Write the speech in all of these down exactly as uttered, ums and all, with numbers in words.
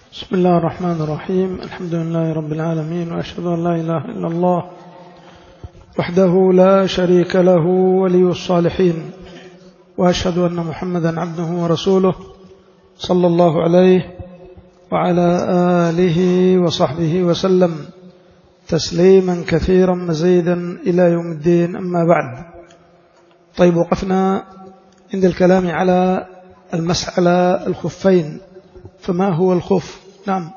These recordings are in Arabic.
بسم الله الرحمن الرحيم. الحمد لله رب العالمين، وأشهد أن لا إله إلا الله وحده لا شريك له ولي الصالحين، وأشهد أن محمدا عبده ورسوله صلى الله عليه وعلى آله وصحبه وسلم تسليما كثيرا مزيدا إلى يوم الدين. أما بعد، طيب وقفنا عند الكلام على المسح على الخفين، فما هو الخف؟ نعم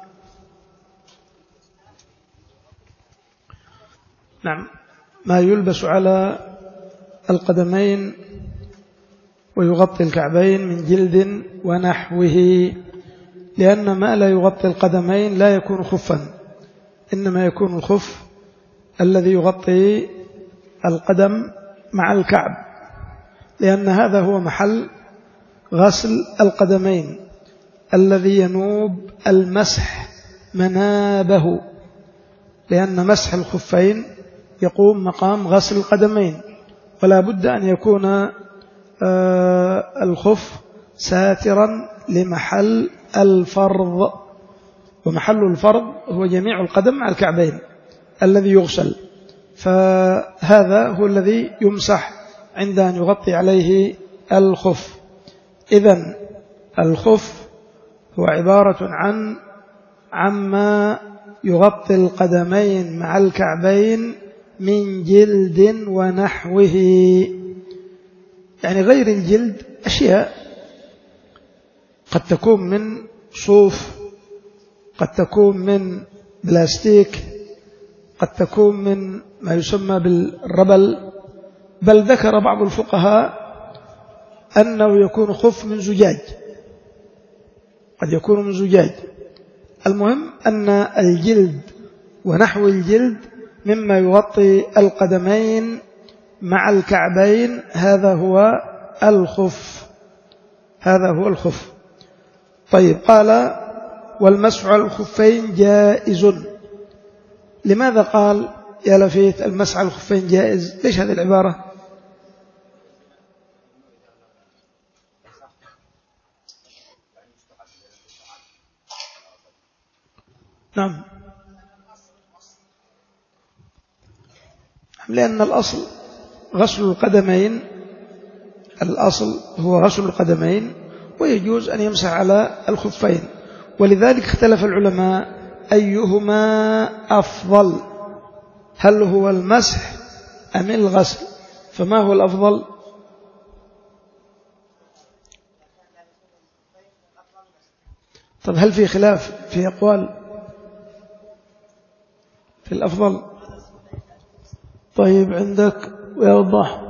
نعم ما يلبس على القدمين ويغطي الكعبين من جلد ونحوه، لأن ما لا يغطي القدمين لا يكون خفا، إنما يكون الخف الذي يغطي القدم مع الكعب، لأن هذا هو محل غسل القدمين الذي ينوب المسح منابه، لأن مسح الخفين يقوم مقام غسل القدمين، ولا بد أن يكون الخف ساترا لمحل الفرض، ومحل الفرض هو جميع القدم مع الكعبين الذي يغسل، فهذا هو الذي يمسح عند أن يغطي عليه الخف. إذن الخف هو عبارة عن عما يغطي القدمين مع الكعبين من جلد ونحوه، يعني غير الجلد أشياء قد تكون من صوف، قد تكون من بلاستيك، قد تكون من ما يسمى بالربل، بل ذكر بعض الفقهاء أنه يكون خف من زجاج، قد يكون من زجاج. المهم أن الجلد ونحو الجلد مما يغطي القدمين مع الكعبين هذا هو الخف، هذا هو الخف. طيب، قال والمسح على الخفين جائز. لماذا قال يا لفيت المسح على الخفين جائز؟ ليش هذه العبارة؟ نعم، لأن الأصل غسل القدمين، الأصل هو غسل القدمين، ويجوز أن يمسح على الخفين، ولذلك اختلف العلماء أيهما أفضل، هل هو المسح أم الغسل؟ فما هو الأفضل؟ طب هل في خلاف في أقوال في الأفضل؟ طيب، عندك ويوضح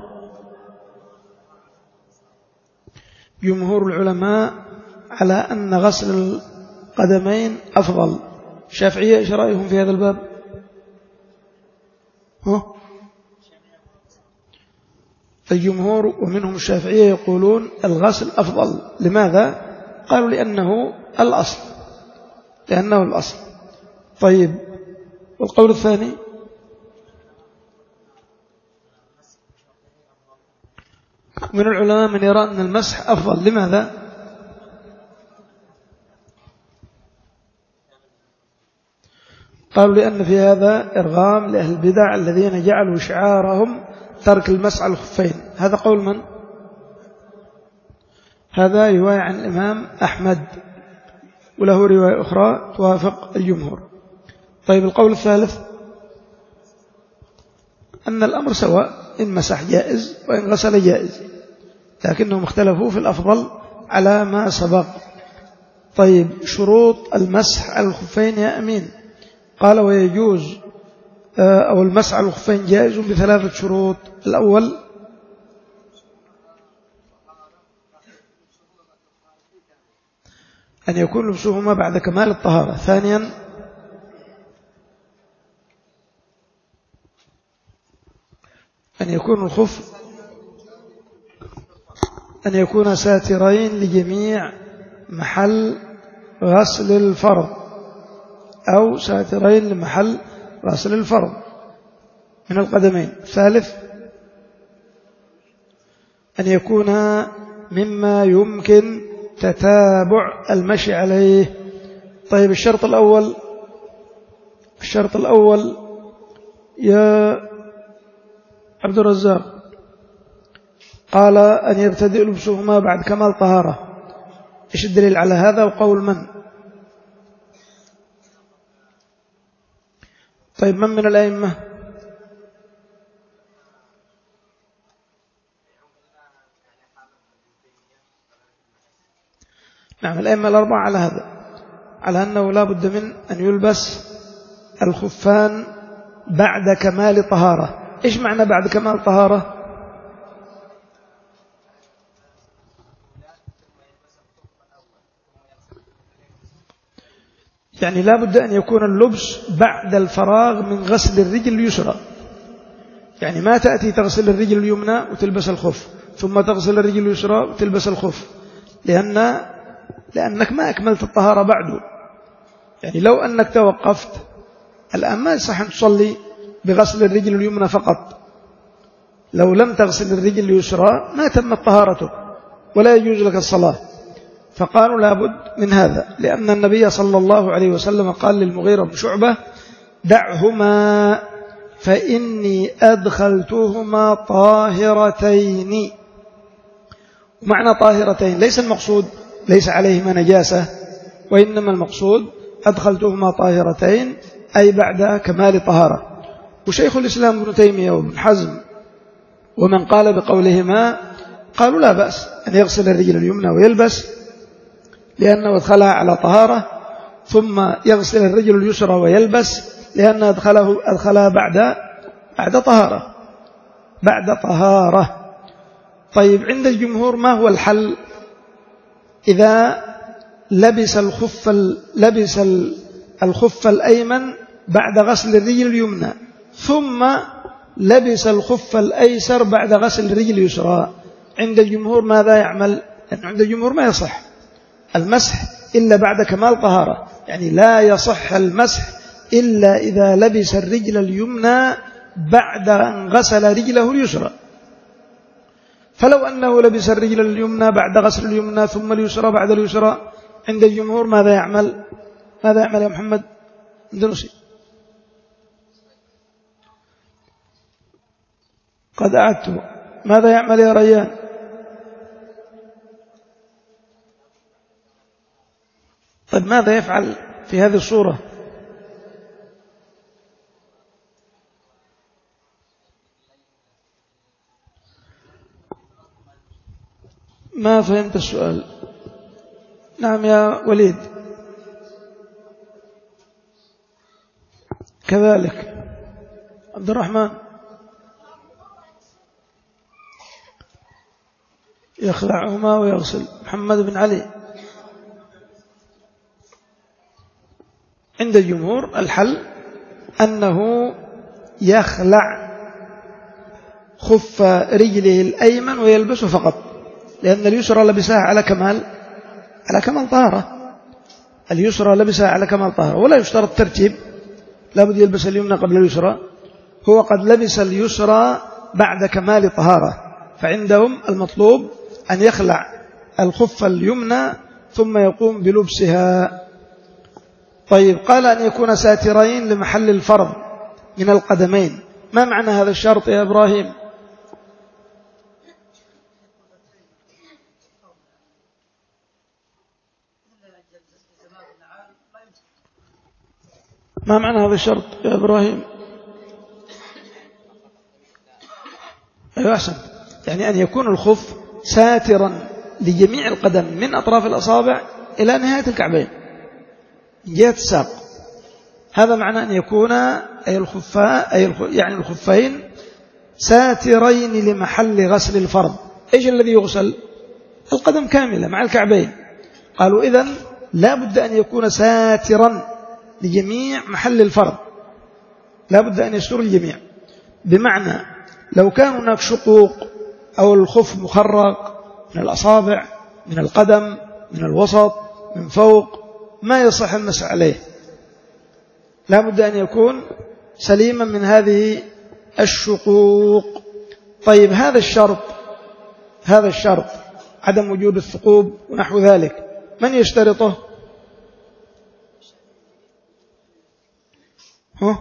جمهور العلماء على أن غسل القدمين أفضل. الشافعية إيش رأيهم في هذا الباب؟ ها؟ الجمهور ومنهم الشافعية يقولون الغسل أفضل. لماذا؟ قالوا لأنه الأصل، لأنه الأصل. طيب، والقول الثاني؟ من العلماء من يرى أن المسح أفضل. لماذا؟ قالوا لأن في هذا إرغام لأهل البدع الذين جعلوا شعارهم ترك المسح على الخفين. هذا قول من؟ هذا رواية عن الإمام أحمد، وله رواية أخرى توافق الجمهور. طيب، القول الثالث أن الأمر سواء، إن مسح جائز وإن غسل جائز، لكنهم اختلفوا في الأفضل على ما سبق. طيب، شروط المسح على الخفين يا أمين؟ قال ويجوز أو المسح على الخفين جائز بثلاثة شروط. الأول أن يكون لبسهما بعد كمال الطهارة. ثانيا أن يكون الخف أن يكون ساترين لجميع محل غسل الفرض، أو ساترين لمحل غسل الفرض من القدمين. ثالث أن يكون مما يمكن تتابع المشي عليه، طيب الشرط الأول الشرط الأول يا عبد الرزاق قال أن يبتدئ لبسهما بعد كمال طهارة. إيش الدليل على هذا وقول من؟ طيب من من الأئمة؟ نعم الأئمة الأربعة على هذا، على أنه لا بد من أن يلبس الخفان بعد كمال طهارة. إيش معنى بعد كمال طهارة؟ يعني لا بد أن يكون اللبس بعد الفراغ من غسل الرجل اليسرى، يعني ما تأتي تغسل الرجل اليمنى وتلبس الخف ثم تغسل الرجل اليسرى وتلبس الخف، لأن لأنك ما أكملت الطهارة بعده. يعني لو أنك توقفت الآن ما يصح أن تصلي بغسل الرجل اليمنى فقط، لو لم تغسل الرجل اليسرى ما تمت طهارتك ولا يجوز لك الصلاة. فقالوا لابد من هذا، لأن النبي صلى الله عليه وسلم قال للمغيرة بن شعبة: دعهما فإني أدخلتهما طاهرتين. ومعنى طاهرتين ليس المقصود ليس عليهما نجاسة، وإنما المقصود أدخلتهما طاهرتين أي بعد كمال طهارة. وشيخ الإسلام ابن تيمية وابن حزم ومن قال بقولهما قالوا لا بأس أن يغسل الرجل اليمنى ويلبس لأنه أدخلها على طهارة، ثم يغسل الرجل اليسرى ويلبس لأنه أدخله أدخلها بعد بعد طهارة بعد طهارة. طيب عند الجمهور ما هو الحل إذا لبس الخف لبس الخف الأيمن بعد غسل الرجل اليمنى ثم لبس الخف الأيسر بعد غسل الرجل اليسرى؟ عند الجمهور ماذا يعمل؟ لأن عند الجمهور ما يصح المسح إلا بعد كمال طهارة، يعني لا يصح المسح إلا إذا لبس الرجل اليمنى بعد أن غسل رجله اليسرى. فلو أنه لبس الرجل اليمنى بعد غسل اليمنى ثم اليسرى بعد اليسرى، عند الجمهور ماذا يعمل؟ ماذا يعمل يا محمد اندلسي؟ قد أعدت. ماذا يعمل يا ريان؟ طيب ماذا يفعل في هذه الصورة؟ ما فهمت السؤال. نعم يا وليد كذلك. عبد الرحمن يخلعهما ويغسل. محمد بن علي عند الجمهور الحل أنه يخلع خف رجله الأيمن ويلبسه فقط، لأن اليسرى لبسها على كمال على كمال طهارة. اليسرى لبسها على كمال طهارة ولا يشترط ترتيب، لابد يلبس اليمنى قبل اليسرى. هو قد لبس اليسرى بعد كمال طهارة، فعندهم المطلوب أن يخلع الخف اليمنى ثم يقوم بلبسها. طيب قال أن يكون ساترين لمحل الفرض من القدمين. ما معنى هذا الشرط يا إبراهيم؟ ما معنى هذا الشرط يا إبراهيم؟ أيوة أحسن، يعني أن يكون الخف ساترا لجميع القدم من أطراف الأصابع إلى نهاية الكعبين من جهة الساق. هذا معنى أن يكون أي الخفاء أي يعني الخفين ساترين لمحل غسل الفرض. إيش الذي يغسل؟ القدم كاملة مع الكعبين. قالوا إذن لا بد أن يكون ساترا لجميع محل الفرض، لا بد أن يستر الجميع. بمعنى لو كان هناك شقوق أو الخف مخرق من الأصابع من القدم من الوسط من فوق ما يصح المسح عليه، لا بد أن يكون سليما من هذه الشقوق. طيب هذا الشرط هذا الشرط عدم وجود الثقوب ونحو ذلك من يشترطه؟ ها؟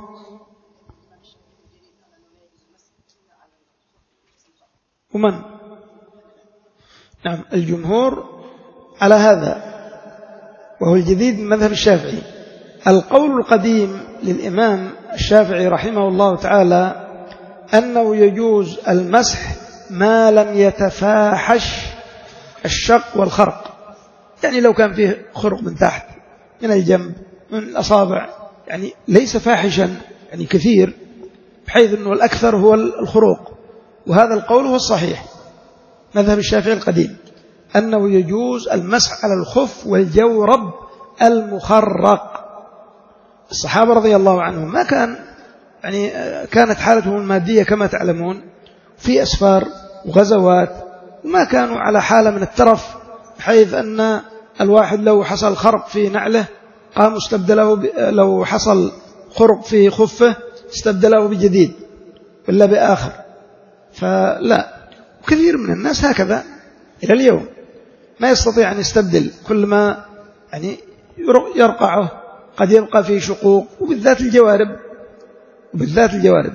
ومن؟ نعم الجمهور على هذا، وهو الجديد من مذهب الشافعي. القول القديم للإمام الشافعي رحمه الله تعالى أنه يجوز المسح ما لم يتفاحش الشق والخرق، يعني لو كان فيه خرق من تحت، من الجنب، من الأصابع، يعني ليس فاحشا يعني كثير بحيث أنه الأكثر هو الخروق. وهذا القول هو الصحيح مذهب الشافعي القديم، أنه يجوز المسح على الخف والجورب المخرق. الصحابة رضي الله عنهم ما كان يعني كانت حالتهم المادية كما تعلمون في أسفار وغزوات، وما كانوا على حالة من الترف بحيث أن الواحد لو حصل خرق في نعله قام استبدله ب... لو حصل خرق في خفه استبدله بجديد ولا بآخر. فلا، وكثير من الناس هكذا إلى اليوم ما يستطيع أن يستبدل، كل ما يعني يرقعه قد يبقى فيه شقوق، وبالذات الجوارب وبالذات الجوارب.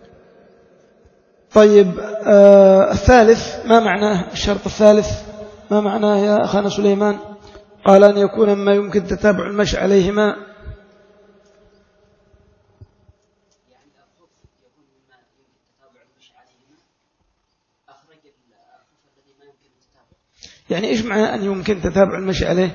طيب آه الثالث ما معناه؟ الشرط الثالث ما معناه يا أخانا سليمان؟ قال أن يكون ما يمكن تتابع المشي عليهما. يعني إيش معنى أن يمكن تتابع المشي عليه؟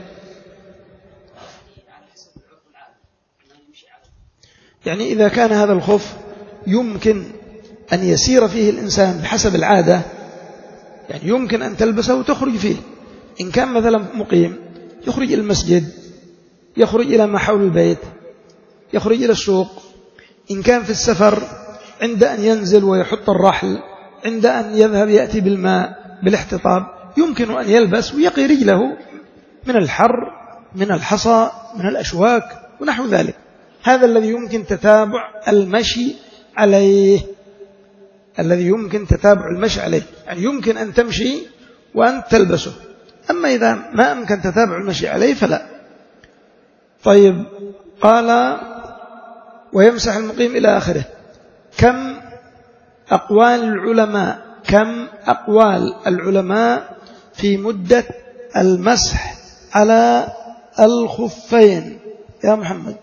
يعني إذا كان هذا الخف يمكن أن يسير فيه الإنسان بحسب العادة، يعني يمكن أن تلبسه وتخرج فيه. إن كان مثلا مقيم يخرج إلى المسجد، يخرج إلى ما حول البيت، يخرج إلى السوق. إن كان في السفر عند أن ينزل ويحط الرحل، عند أن يذهب يأتي بالماء بالاحتطاب، يمكن أن يلبس ويقي رجله من الحر، من الحصى، من الأشواك ونحو ذلك. هذا الذي يمكن تتابع المشي عليه، الذي يمكن تتابع المشي عليه، يعني يمكن أن تمشي وأن تلبسه. أما إذا ما أمكن تتابع المشي عليه فلا. طيب قال ويمسح المقيم إلى آخره. كم أقوال العلماء كم أقوال العلماء في مدة المسح على الخفين يا محمد؟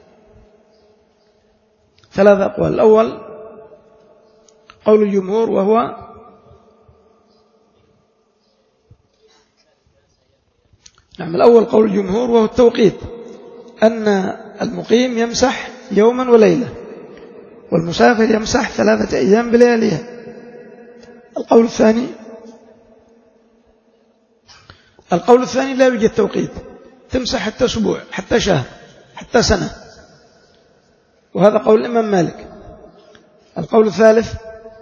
ثلاثة أقوال. الأول قول الجمهور وهو نعم الأول قول الجمهور وهو التوقيت، أن المقيم يمسح يوما وليلة، والمسافر يمسح ثلاثة أيام بلياليها. القول الثاني القول الثاني لا يوجد توقيت، تمسح حتى أسبوع، حتى شهر، حتى سنة، وهذا قول الإمام مالك. القول الثالث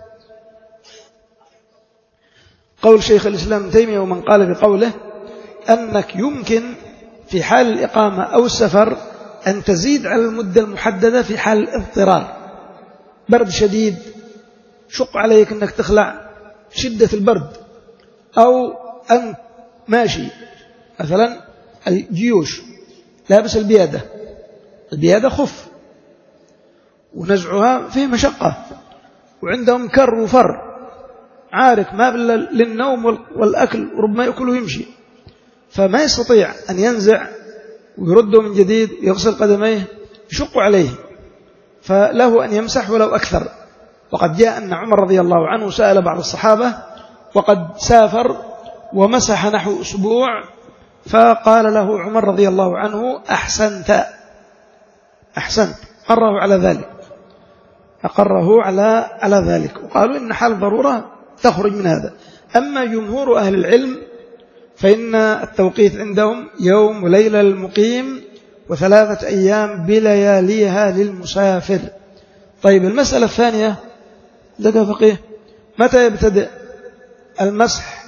قول شيخ الإسلام تيمية ومن قال بقوله أنك يمكن في حال الإقامة أو السفر أن تزيد على المدة المحددة في حال الاضطرار، برد شديد شق عليك أنك تخلع شدة البرد، أو أن ماشي مثلا الجيوش لابس البيادة، البيادة خف ونزعها فيه مشقة، وعندهم كر وفر عارك ما للنوم والأكل وربما يأكل ويمشي، فما يستطيع أن ينزع ويرده من جديد ويغسل قدميه، يشق عليه، فله أن يمسح ولو أكثر. وقد جاء أن عمر رضي الله عنه سأل بعض الصحابة وقد سافر ومسح نحو أسبوع، فقال له عمر رضي الله عنه أحسنت أحسنت أقره على ذلك أقره على على ذلك وقالوا إن حال ضرورة تخرج من هذا. أما جمهور أهل العلم فإن التوقيت عندهم يوم وليلة للمقيم وثلاثة أيام بلياليها للمسافر. طيب المسألة الثانية لقى فقيه، متى يبتدئ المسح؟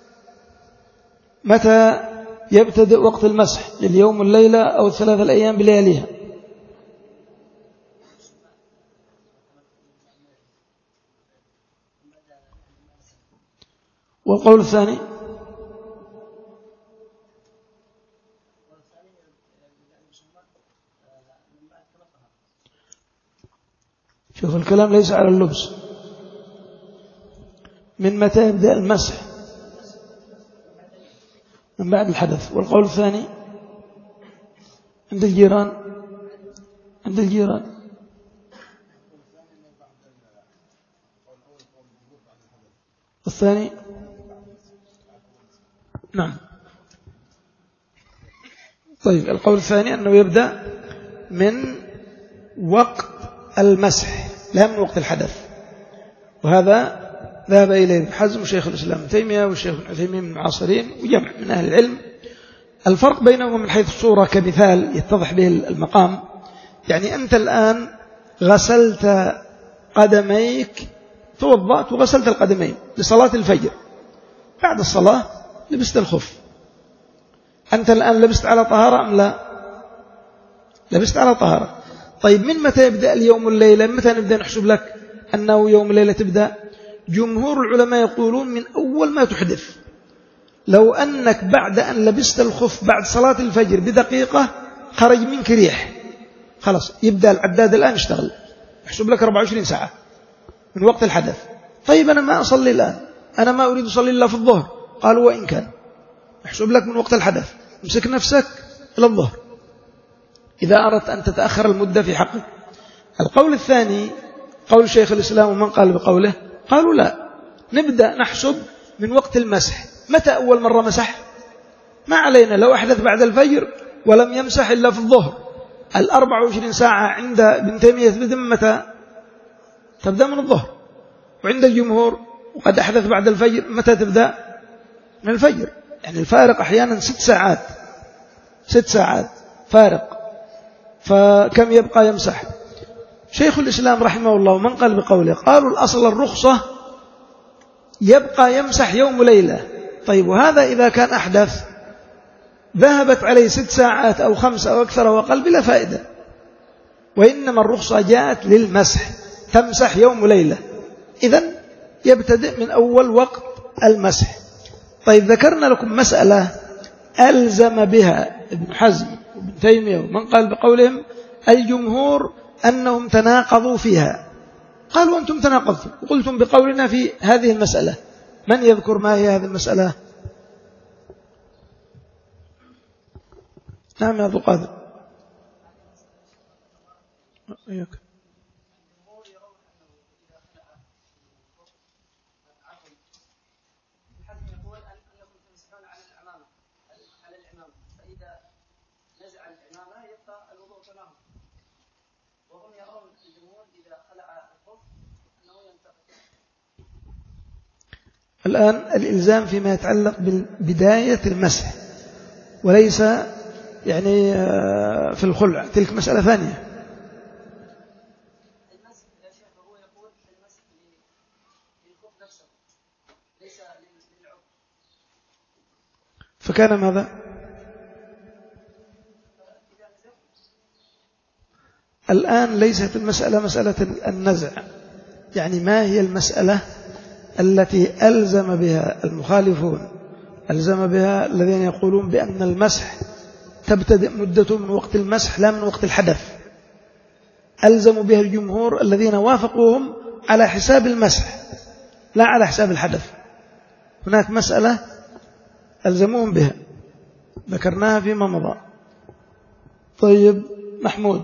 متى يبتدئ وقت المسح لليوم والليلة أو الثلاثة الأيام بلياليها؟ والقول الثاني شوف الكلام ليس على اللبس. من متى يبدأ المسح؟ من بعد الحدث. والقول الثاني عند الجيران عند الجيران الثاني نعم. طيب القول الثاني أنه يبدأ من وقت المسح لا من وقت الحدث، وهذا ذهب إليه ابن حزم وشيخ الإسلام ابن تيمية والشيخ ابن عثيمين من المعاصرين وجمع من أهل العلم. الفرق بينهم من حيث الصورة كمثال يتضح به المقام. يعني أنت الآن غسلت قدميك، توضأت وغسلت القدمين لصلاة الفجر، بعد الصلاة لبست الخف. أنت الآن لبست على طهارة أم لا؟ لبست على طهارة. طيب من متى يبدأ اليوم والليلة؟ متى نبدأ نحسب لك أنه يوم الليلة تبدأ؟ جمهور العلماء يقولون من أول ما تحدث. لو أنك بعد أن لبست الخف بعد صلاة الفجر بدقيقة خرج منك ريح، خلاص يبدأ العداد الآن يشتغل، يحسب لك أربعة وعشرين ساعة من وقت الحدث. طيب أنا ما أصلي الآن، أنا ما أريد أصلي إلا في الظهر، قالوا وإن كان يحسب لك من وقت الحدث، امسك نفسك إلى الظهر إذا أردت أن تتأخر المدة في حقك. القول الثاني قول شيخ الإسلام ومن قال بقوله، قالوا لا، نبدأ نحسب من وقت المسح. متى أول مرة مسح؟ ما علينا، لو أحدث بعد الفجر ولم يمسح إلا في الظهر، الأربع وعشرين ساعة عند ابن تيمية تبدأ متى؟ تبدأ من الظهر. وعند الجمهور وقد أحدث بعد الفجر متى تبدأ؟ من الفجر. يعني الفارق أحيانا ست ساعات ست ساعات فارق، فكم يبقى يمسح؟ شيخ الإسلام رحمه الله ومن قال بقوله قالوا الأصل الرخصة، يبقى يمسح يوم وليلة. طيب وهذا إذا كان أحدث ذهبت عليه ست ساعات أو خمس أو أكثر وقل بلا فائدة، وإنما الرخصة جاءت للمسح، تمسح يوم وليلة، إذن يبتدئ من أول وقت المسح. طيب ذكرنا لكم مسألة ألزم بها ابن حزم وابن تيمية ومن قال بقولهم الجمهور أنهم تناقضوا فيها. قالوا أنتم تناقضتم وقلتم بقولنا في هذه المسألة. من يذكر ما هي هذه المسألة؟ نعم يا أبو قادر. أيوك. الآن الإلزام فيما يتعلق ببداية المسح وليس يعني في الخلع، تلك مسألة ثانية. المسح يا شيخ هو يقول المسح للخف نفسه ليس للعضو. فكان ماذا؟ الآن ليست المسألة مسألة النزع. يعني ما هي المسألة التي ألزم بها المخالفون، ألزم بها الذين يقولون بأن المسح تبتدئ مدته من وقت المسح لا من وقت الحدث؟ ألزموا بها الجمهور الذين وافقوهم على حساب المسح لا على حساب الحدث. هناك مسألة ألزموهم بها ذكرناها فيما مضى. طيب محمود.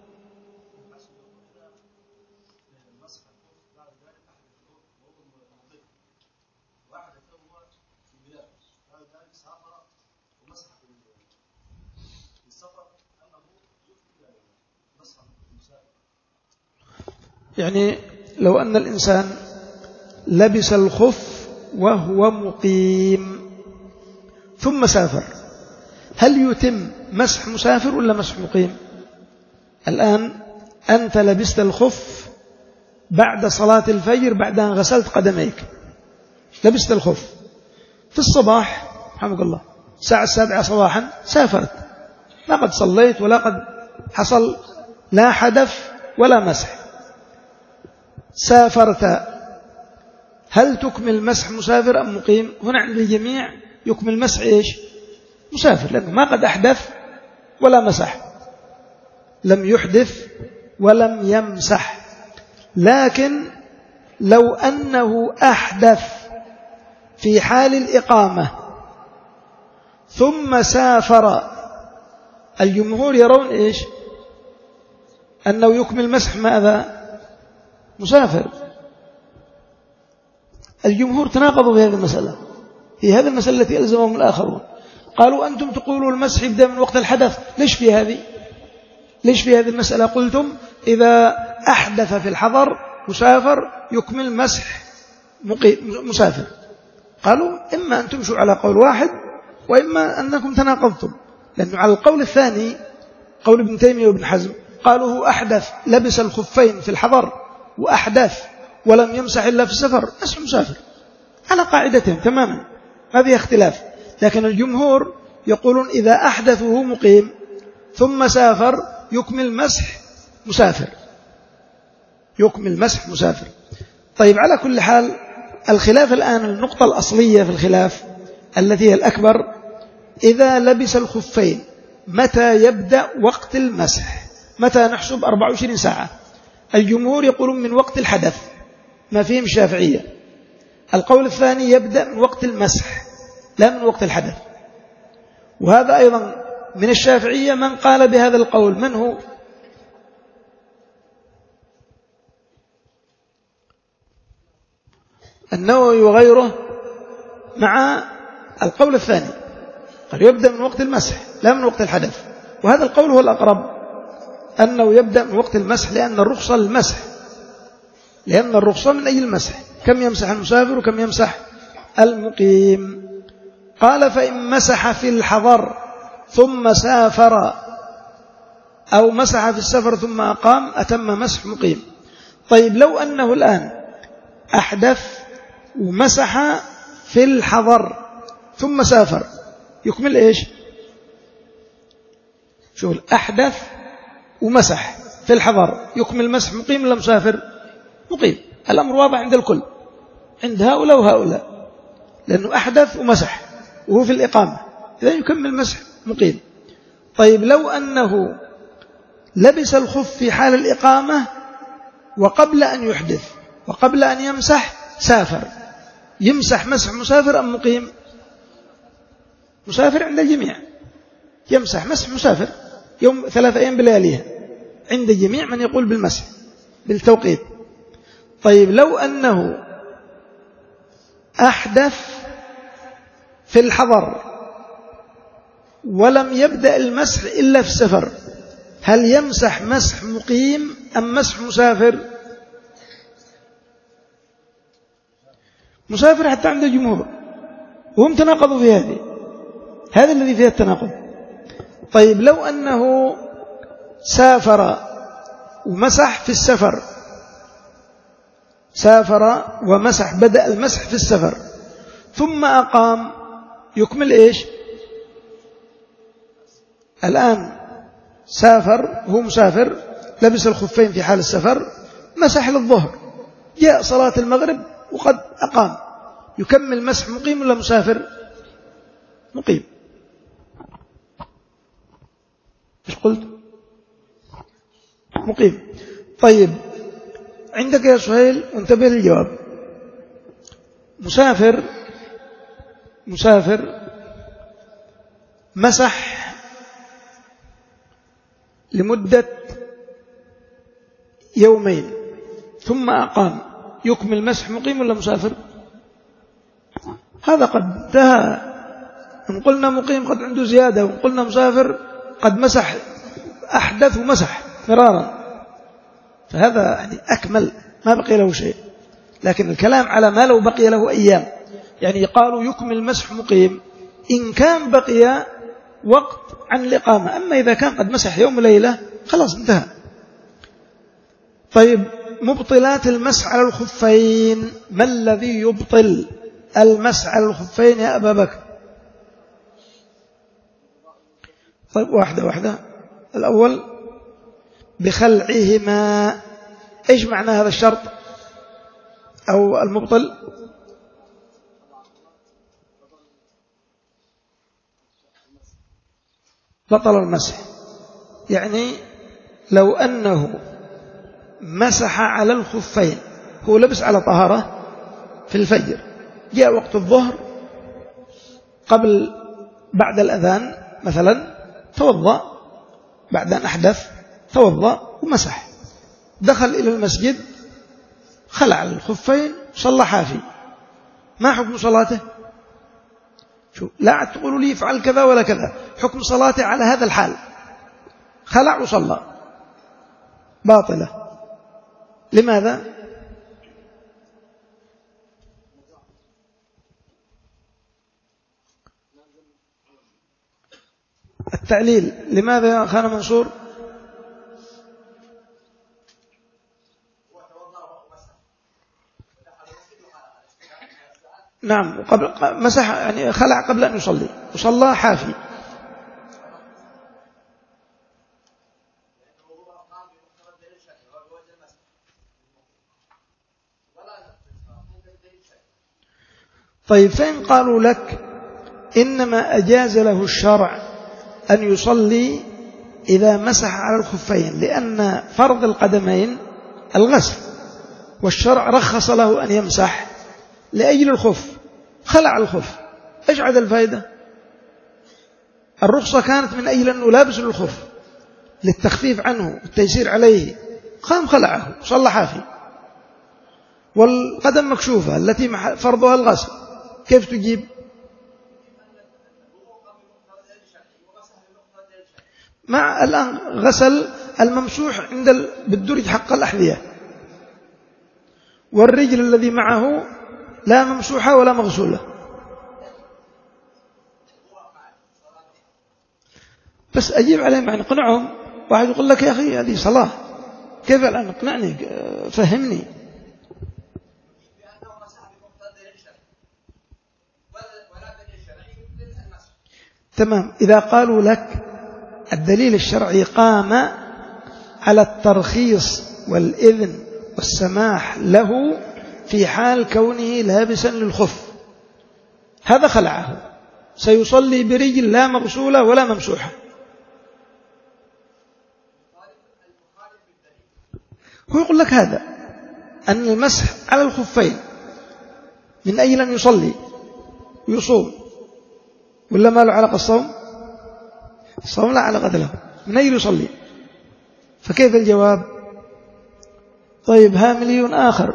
يعني لو أن الإنسان لبس الخف وهو مقيم ثم سافر، هل يتم مسح مسافر ولا مسح مقيم؟ الآن أنت لبست الخف بعد صلاة الفجر بعد أن غسلت قدميك، لبست الخف في الصباح رحمك الله الساعة السابعة صباحا سافرت، لا قد صليت ولا قد حصل لا حدث ولا مسح، سافرت، هل تكمل مسح مسافر أم مقيم؟ هنا عند الجميع يكمل مسح إيش؟ مسافر، لأنه ما قد أحدث ولا مسح، لم يحدث ولم يمسح. لكن لو أنه أحدث في حال الإقامة ثم سافر، الجمهور يرون إيش؟ أنه يكمل مسح ماذا؟ مسافر. الجمهور تناقضوا في هذه المسألة، في هذه المسألة التي ألزمهم الآخرون. قالوا أنتم تقولوا المسح يبدأ من وقت الحدث، ليش في هذه؟ ليش في هذه المسألة قلتم إذا أحدث في الحضر مسافر يكمل مسح مسافر؟ قالوا إما أن تمشوا على قول واحد وإما أنكم تناقضتم، لأنه على القول الثاني قول ابن تيمية وابن حزم قالوا هو أحدث لبس الخفين في الحضر وأحدث ولم يمسح إلا في السفر، مسح مسافر على قاعدتهم تماما، ما فيها اختلاف. لكن الجمهور يقولون إذا أحدثه مقيم ثم سافر يكمل مسح مسافر، يكمل مسح مسافر. طيب على كل حال الخلاف الآن، النقطة الأصلية في الخلاف التي هي الأكبر، إذا لبس الخفين متى يبدأ وقت المسح؟ متى نحسب أربع وعشرين ساعة؟ الجمهور يقولون من وقت الحدث، ما فيهم الشافعية. القول الثاني يبدأ من وقت المسح لا من وقت الحدث، وهذا أيضا من الشافعية من قال بهذا القول. من هو؟ النووي وغيره مع القول الثاني، قال يبدأ من وقت المسح لا من وقت الحدث، وهذا القول هو الأقرب، أنه يبدأ من وقت المسح، لأن الرخصة للمسح، لأن الرخصة من أجل المسح، كم يمسح المسافر وكم يمسح المقيم. قال فإن مسح في الحضر ثم سافر أو مسح في السفر ثم أقام أتم مسح مقيم. طيب لو أنه الآن أحدث ومسح في الحضر ثم سافر يكمل إيش؟ شوف، أحدث ومسح في الحضر يكمل مسح مقيم ولا مسافر؟ مقيم. الأمر واضح عند الكل، عند هؤلاء وهؤلاء، لأنه أحدث ومسح وهو في الإقامة، إذا يكمل مسح مقيم. طيب لو أنه لبس الخف في حال الإقامة وقبل أن يحدث وقبل أن يمسح سافر، يمسح مسح مسافر أم مقيم؟ مسافر عند الجميع، يمسح مسح مسافر يوم ثلاثة أيام بلياليها عند الجميع من يقول بالمسح بالتوقيت. طيب لو أنه أحدث في الحضر ولم يبدأ المسح إلا في السفر، هل يمسح مسح مقيم أم مسح مسافر؟ مسافر حتى عند الجمهور، وهم تناقضوا في هذه، هذا الذي فيه التناقض. طيب لو أنه سافر ومسح في السفر، سافر ومسح بدأ المسح في السفر ثم أقام يكمل إيش؟ الآن سافر، هو مسافر لبس الخفين في حال السفر، مسح للظهر، جاء صلاة المغرب وقد أقام، يكمل مسح مقيم ولا مسافر؟ مقيم. إيش قلت؟ مقيم. طيب عندك يا سهيل انتبه للجواب. مسافر مسافر مسح لمدة يومين ثم أقام، يكمل مسح مقيم ولا مسافر؟ هذا قد انتهى. إن قلنا مقيم قد عنده زيادة، وإن قلنا مسافر قد مسح، أحدث ومسح مرارا، فهذا يعني أكمل، ما بقي له شيء. لكن الكلام على ما لو بقي له أيام، يعني قالوا يكمل مسح مقيم إن كان بقي وقت عن الإقامة، أما إذا كان قد مسح يوم وليلة خلاص انتهى. طيب مبطلات المسح على الخفين، ما الذي يبطل المسح على الخفين يا أبا بكر؟ طيب واحدة واحدة. الأول بخلعهما، إيش معنى هذا الشرط أو المبطل؟ بطل المسح، يعني لو أنه مسح على الخفين، هو لبس على طهارة في الفجر، جاء وقت الظهر قبل بعد الأذان مثلا، توضأ بعد أن أحدث، توضأ ومسح، دخل إلى المسجد خلع الخفين صلى حافي، ما حكم صلاته؟ شو لا تقولوا لي افعل كذا ولا كذا، حكم صلاته على هذا الحال، خلع وصلى باطلة. لماذا؟ التعليل لماذا يا أخانا منصور؟ نعم قبل مسح يعني خلع قبل أن يصلي وصلى حافي. طيب فإن قالوا لك إنما أجاز له الشرع أن يصلي إذا مسح على الخفين لأن فرض القدمين الغسل، والشرع رخص له أن يمسح لأجل الخف، خلع الخف، إيش عاد الفائدة؟ الرخصة كانت من أجل أنه لابس الخف للتخفيف عنه والتيسير عليه، قام خلعه صلى حافي، والقدم مكشوفة التي فرضها الغسل، كيف تجيب؟ مع الآن غسل الممسوح عند بالدرج حق الأحذية، والرجل الذي معه لا ممسوحة ولا مغسولة. بس أجيب عليهم يعني اقنعهم، واحد يقول لك يا أخي هذه صلاة، كيف الآن اقنعني فهمني. تمام. إذا قالوا لك الدليل الشرعي قام على الترخيص والإذن والسماح له في حال كونه لابسا للخف، هذا خلعه، سيصلي برجل لا مغسولة ولا ممسوحة. هو يقول لك هذا أن المسح على الخفين من أجل أن يصلي ويصوم، ولا ما له علاقة الصوم؟ الصوم لا علاقة له، من أجل يصلي، فكيف الجواب؟ طيب هاملي آخر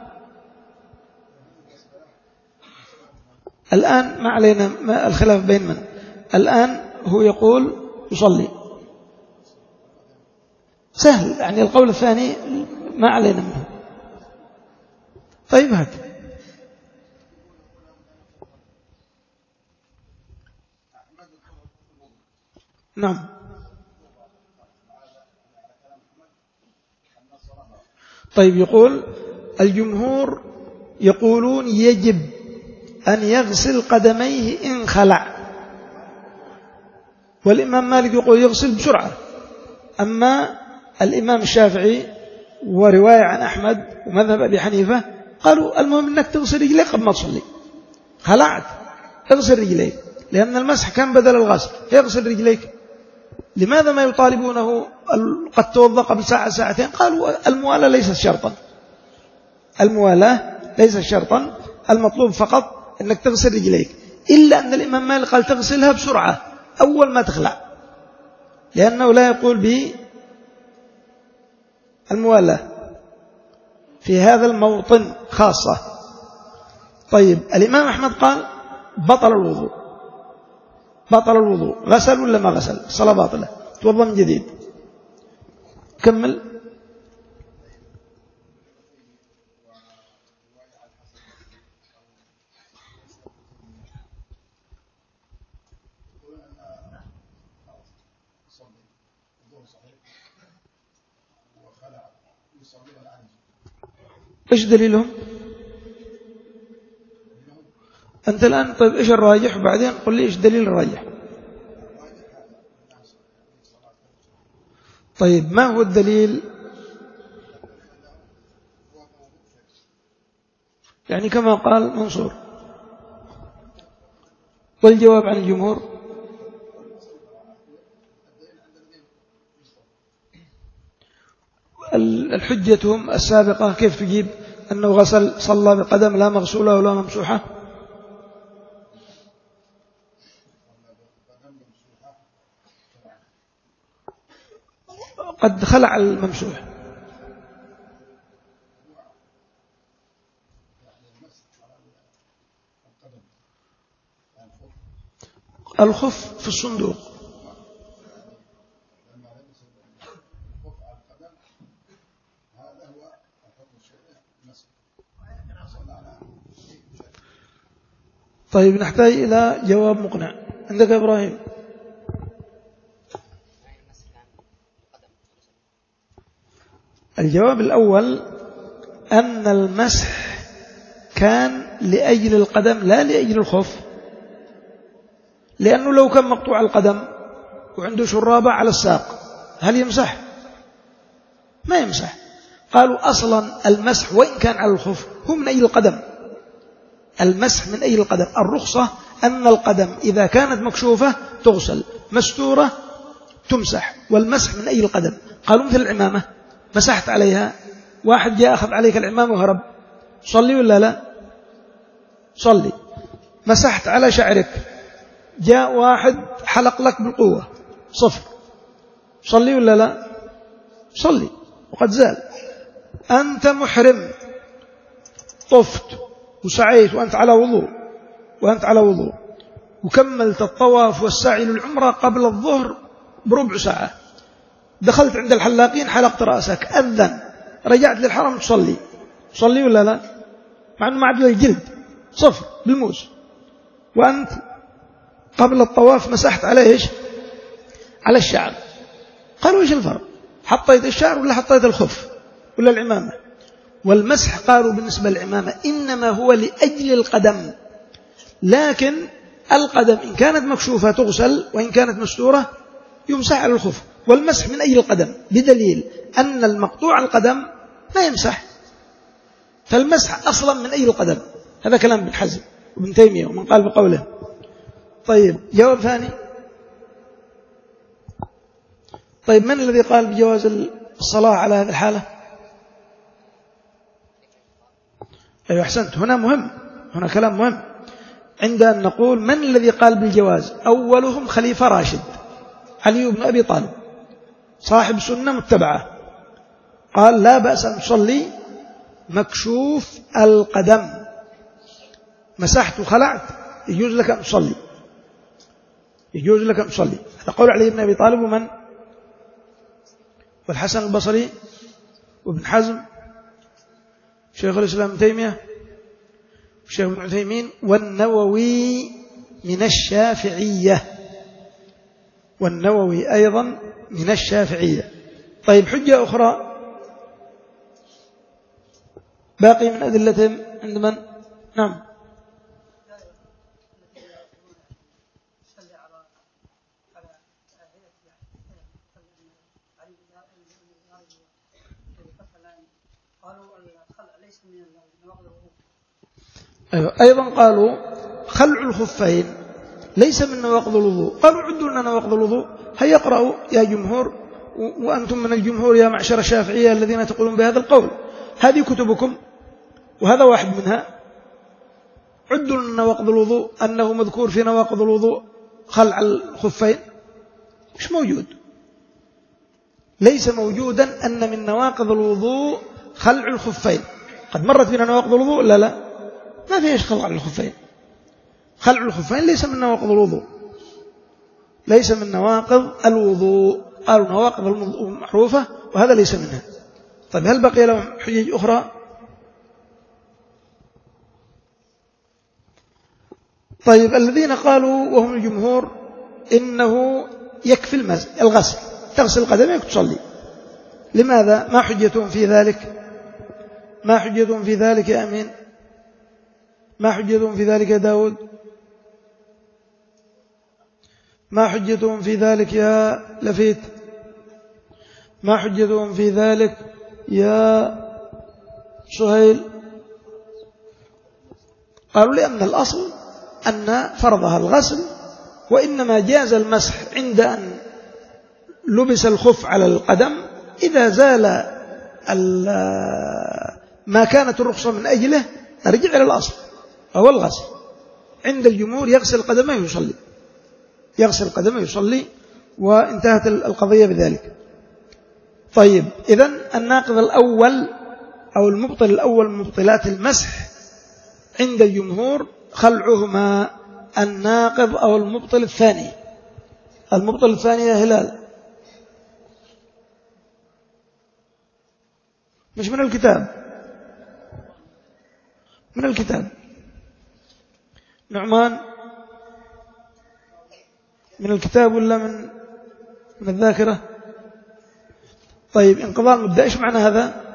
الآن ما علينا ما الخلاف بين من الآن، هو يقول يصلي سهل، يعني القول الثاني ما علينا منه. طيب هات نعم. طيب يقول الجمهور يقولون يجب أن يغسل قدميه إن خلع، والإمام مالك يقول يغسل بسرعة، أما الإمام الشافعي ورواية عن أحمد ومذهب أبي حنيفة قالوا المهم أنك تغسل رجليك قبل ما تصلي، خلعت اغسل رجليك، لأن المسح كان بدل الغسل، يغسل رجليك. لماذا ما يطالبونه قد توضأ قبل ساعة ساعتين؟ قالوا الموالاة ليست شرطا، الموالاة ليست شرطا، المطلوب فقط أنك تغسل رجليك، إلا أن الإمام مالك قال تغسلها بسرعة أول ما تخلع، لأنه لا يقول بالموالاة في هذا الموطن خاصة. طيب الإمام أحمد قال بطل الوضوء، بطل الوضوء، غسل ولا ما غسل؟ الصلاة باطلة، توضأ من جديد. كمل. إيش دليلهم؟ أنت الآن طيب إيش الراجح، وبعدين قل لي إيش دليل الراجح. طيب ما هو الدليل؟ يعني كما قال منصور، والجواب عن الجمهور الحجتهم السابقة كيف تجيب أنه غسل صلى بقدم لا مغسولة ولا ممسوحة؟ قد خلع الممسوح. الخف في الصندوق. طيب نحتاج إلى جواب مقنع. عندك يا إبراهيم؟ الجواب الأول أن المسح كان لأجل القدم لا لأجل الخف، لأنه لو كان مقطوع القدم وعنده شرابة على الساق هل يمسح؟ ما يمسح. قالوا أصلا المسح وإن كان على الخف هو من أجل القدم، المسح من أجل القدم. الرخصة أن القدم إذا كانت مكشوفة تغسل، مستورة تمسح، والمسح من أجل القدم. قالوا مثل العمامة، مسحت عليها، واحد جاء أخذ عليك العمامة وهرب، صلي ولا لا؟ صلي. مسحت على شعرك، جاء واحد حلق لك بالقوة، صفر، صلي ولا لا؟ صلي وقد زال. أنت محرم، طفت وسعيت وأنت على وضوء وأنت على وضوء وكملت الطواف والسعي للعمرة قبل الظهر بربع ساعة، دخلت عند الحلاقين حلقت رأسك، أذن، رجعت للحرم تصلي، صلي ولا لا؟ مع أنه معدل الجلد صفر بالموس، وأنت قبل الطواف مسحت على إيش؟ على الشعر. قالوا إيش الفرق؟ حطيت الشعر ولا حطيت الخف ولا العمامة؟ والمسح قالوا بالنسبة للعمامة إنما هو لأجل القدم، لكن القدم إن كانت مكشوفة تغسل وإن كانت مستورة يمسح على الخف، والمسح من أجل القدم بدليل أن المقطوع القدم ما يمسح، فالمسح أصلا من أجل القدم. هذا كلام ابن حزم وابن تيمية ومن قال بقوله. طيب جواب ثاني. طيب من الذي قال بجواز الصلاة على هذه الحالة؟ أيوة أحسنت. هنا مهم، هنا كلام مهم. عند أن نقول من الذي قال بالجواز، أولهم خليفة راشد علي بن أبي طالب صاحب سنة متبعة، قال لا بأس أن تصلي مكشوف القدم، مسحت وخلعت يجوز لك أن تصلي، يجوز لك أن تصلي. هذا قول علي بن أبي طالب ومن؟ والحسن البصري وابن حزم، شيخ الإسلام ابن تيمية، شيخ ابن عثيمين، والنووي من الشافعية، والنووي أيضا من الشافعية. طيب حجة أخرى باقي من أدلتهم عند من؟ نعم. أيوة. أيضا قالوا خلع الخفين ليس من نواقض الوضوء. قالوا عدوا لنا نواقض الوضوء، هيا اقرأوا يا جمهور، وأنتم من الجمهور يا معشر الشافعية الذين تقولون بهذا القول، هذه كتبكم وهذا واحد منها، عدوا لنا نواقض الوضوء، أنه مذكور في نواقض الوضوء خلع الخفين، مش موجود، ليس موجودا أن من نواقض الوضوء خلع الخفين. قد مرت بنا نواقض الوضوء لا لا ما فيش خلع الخفين، خلع الخفين ليس من نواقض الوضوء، ليس من نواقض الوضوء. قالوا نواقض الوضوء معروفة وهذا ليس منها. طيب هل بقي لهم حجج أخرى؟ طيب الذين قالوا وهم الجمهور إنه يكفي الغسل، تغسل قدمك تصلي، لماذا؟ ما حجتهم في ذلك؟ ما حجتهم في ذلك يا أمين؟ ما حجتهم في ذلك يا داود؟ ما حجتهم في ذلك يا لفيت؟ ما حجتهم في ذلك يا سهيل؟ قالوا لأن الأصل أن فرضها الغسل، وإنما جاز المسح عند أن لبس الخف على القدم إذا زال ما كانت الرخصة من أجله أرجع إلى الأصل أو الغسل. عند الجمهور يغسل قدمه يصلي، يغسل قدمه يصلي وانتهت القضية بذلك. طيب إذن الناقض الأول أو المبطل الأول من مبطلات المسح عند الجمهور خلعهما. الناقض أو المبطل الثاني، المبطل الثاني يا هلال مش من الكتاب، من الكتاب نعمان، من الكتاب ولا من من الذاكرة؟ طيب انقضاء المدة إيش معنى هذا؟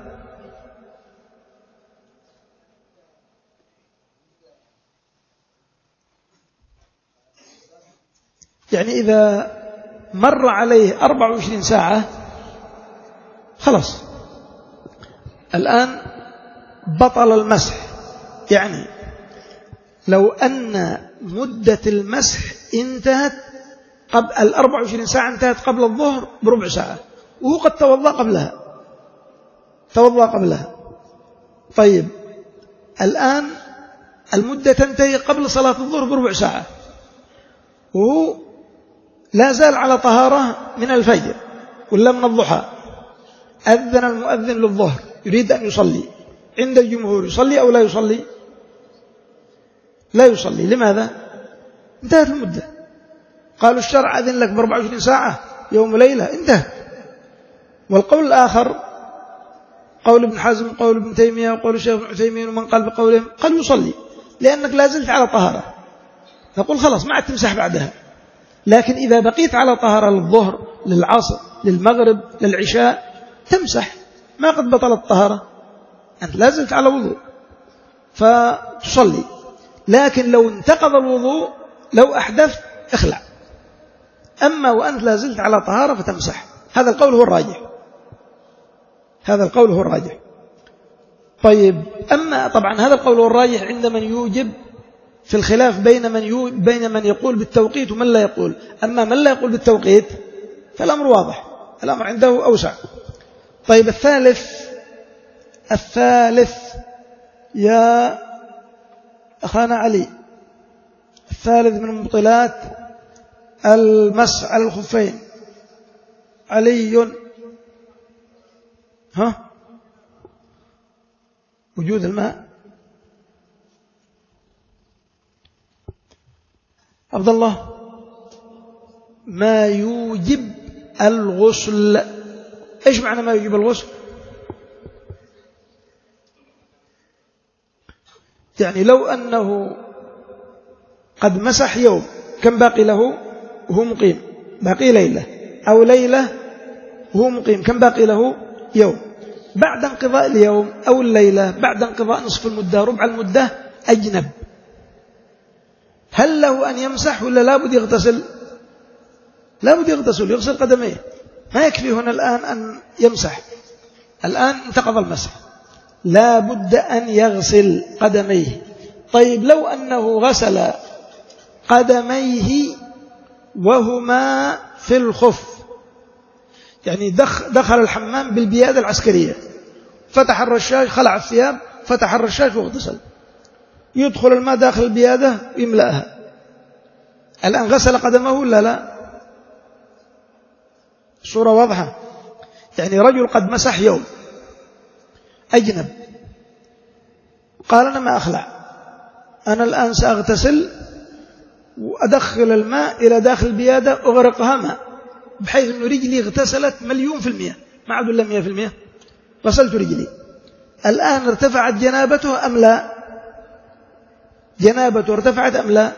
يعني إذا مر عليه أربع وعشرين ساعة خلاص الآن بطل المسح. يعني لو أن مدة المسح انتهت قبل الأربع وعشرين ساعة، انتهت قبل الظهر بربع ساعة وهو قد توضأ قبلها، توضأ قبلها. طيب الآن المدة تنتهي قبل صلاة الظهر بربع ساعة وهو لا زال على طهارة من الفجر ولا من الضحى. أذن المؤذن للظهر يريد أن يصلي، عند الجمهور يصلي أو لا يصلي؟ لا يصلي. لماذا؟ انتهت المدة. قالوا الشرع أذن لك بأربع وعشرين ساعة يوم وليلة، انتهت. والقول الآخر قول ابن حزم، قول ابن تيمية، وقول الشيخ ابن عثيمين، ومن قال بقولهم قال يصلي لأنك لا زلت على طهارة. نقول خلاص ما عاد تمسح بعدها. لكن إذا بقيت على طهارة للظهر للعصر للمغرب للعشاء تمسح، ما قد بطلت الطهارة، أنت لا زلت على وضوء فتصلي. لكن لو انتقض الوضوء لو أحدثت اخلع، أما وأنت لا زلت على طهارة فتمسح. هذا القول هو الراجح، هذا القول هو الراجح. طيب أما طبعا هذا القول هو الراجح عند من يوجب، في الخلاف بين من يو بين من يقول بالتوقيت ومن لا يقول. أما من لا يقول بالتوقيت فالأمر واضح، الأمر عنده أوسع. طيب الثالث، الثالث يا أخانا علي، الثالث من مبطلات المسح على الخفين، علي، ها وجود الماء. عبد الله، ما يوجب الغسل. إيش معنى ما يوجب الغسل؟ يعني لو أنه قد مسح يوم، كم باقي له وهو مقيم؟ باقي ليلة، أو ليلة وهو مقيم، كم باقي له؟ يوم. بعد انقضاء اليوم أو الليلة، بعد انقضاء نصف المدة ربع المدة، أجنب، هل له أن يمسح ولا لابد يغتسل؟ لابد يغتسل، يغسل قدميه، ما يكفي هنا الآن أن يمسح. الآن انتقض المسح، لابد أن يغسل قدميه. طيب لو أنه غسل قدميه وهما في الخف، يعني دخل الحمام بالبيادة العسكرية، فتح الرشاش، خلع الثياب، فتح الرشاش واغتسل، يدخل الماء داخل البيادة يملأها، الآن غسل قدمه ولا لا؟ صورة واضحة. يعني رجل قد مسح يوم، أجنب، قال أنا ما أخلع، أنا الآن سأغتسل وأدخل الماء إلى داخل البيادة أغرقها ماء بحيث أن رجلي اغتسلت مليون في المئة، ما عاد إلا مئة في المئة، غسلت رجلي. الآن ارتفعت جنابته أم لا؟ جنابته ارتفعت أم لا؟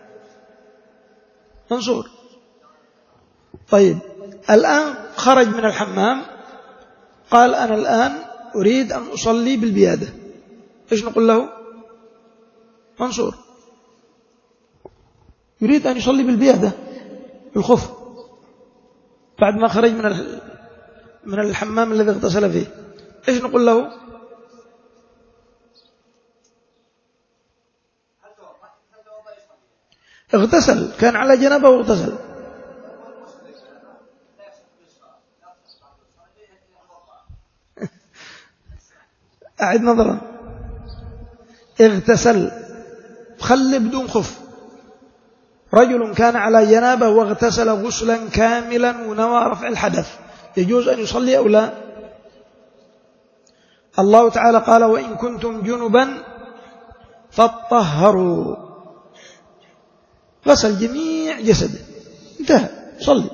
منصور. طيب الآن خرج من الحمام، قال أنا الآن أريد أن أصلي بالبيادة، إيش نقول له؟ منصور يريد أن يصلي بالبيادة بالخف بعد ما خرج من من الحمام الذي اغتسل فيه، إيش نقول له؟ اغتسل، كان على جنابه واغتسل. أعد نظرا. اغتسل، خل بدون خف. رجل كان على جنابه واغتسل غسلا كاملا ونوى رفع الحدث، يجوز أن يصلي أو لا؟ الله تعالى قال: وإن كنتم جنبا فاطهروا. غسل جميع جسده، انتهى، صلي.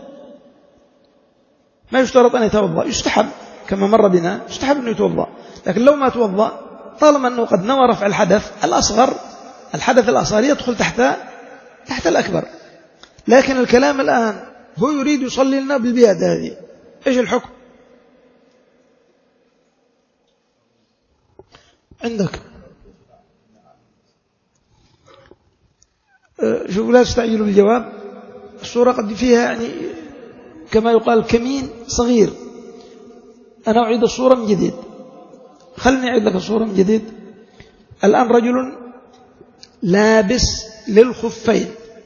ما يشترط أن يتوضأ، يستحب كما مر بنا، يستحب أنه يتوضأ، لكن لو ما توضأ طالما أنه قد نوى رفع الحدث الأصغر، الحدث الأصغر يدخل تحت تحت الأكبر. لكن الكلام الآن هو يريد يصلي لنا بالبيادة هذه، إيش الحكم عندك؟ شوف، لا تستعجلوا بالجواب. الصورة قد فيها يعني كما يقال كمين صغير. أنا أعيد الصورة من جديد، خلني أعيد لك الصورة من جديد. الآن رجل لابس للخفين،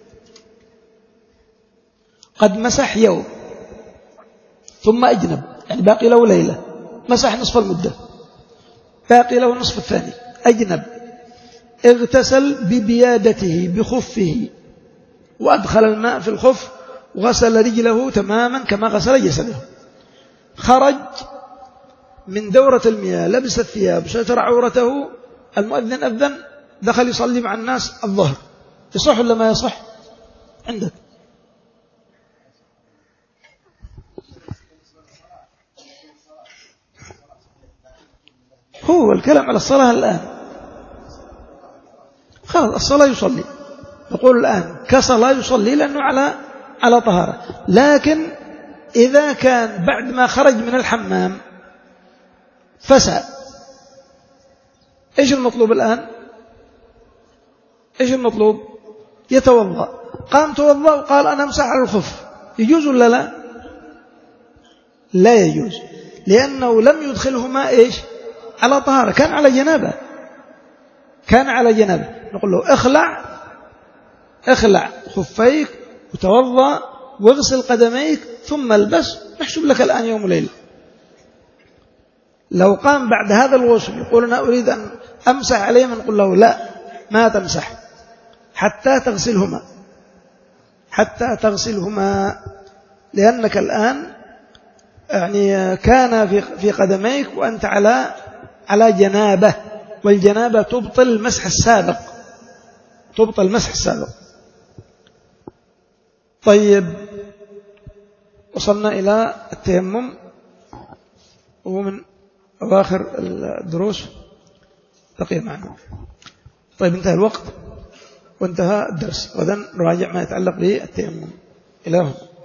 قد مسح يوم ثم أجنب، يعني باقي له ليلة، مسح نصف المدة، باقي له النصف الثاني، أجنب، اغتسل ببيادته بخفه وأدخل الماء في الخف وغسل رجله تماما كما غسل جسده. خرج من دورة المياه، لبس الثياب، ستر عورته، المؤذن أذن، دخل يصلي مع الناس الظهر، يصح ولا ما يصح عندك؟ هو الكلام على الصلاة الآن، خلاص الصلاة يصلي، نقول الآن كصلاة يصلي لأنه على على طهارة. لكن إذا كان بعد ما خرج من الحمام فسى، إيش المطلوب الآن؟ إيش المطلوب؟ يتوضأ. قام توضأ وقال أنا أمسح على الخف، يجوز ولا لا؟ لا يجوز، لأنه لم يدخله ماء إيش؟ على طهارة، كان على جنابه، كان على جنابه. نقول له اخلع اخلع خفيك وتوضأ واغسل قدميك ثم البس، نحسب لك الآن يوم وليلة. لو قام بعد هذا الغسل يقول أنا أريد أن أمسح عليهما، نقول له لا، ما تمسح حتى تغسلهما، حتى تغسلهما، لأنك الآن يعني كان في في قدميك وأنت على على جنابه، والجنابة تبطل المسح السابق، تبطل المسح السابق. طيب، وصلنا إلى التيمم وهو من أواخر الدروس، بقي معنا. طيب، انتهى الوقت وانتهى الدرس، غدا نراجع ما يتعلق بالتيمم. إلى هنا.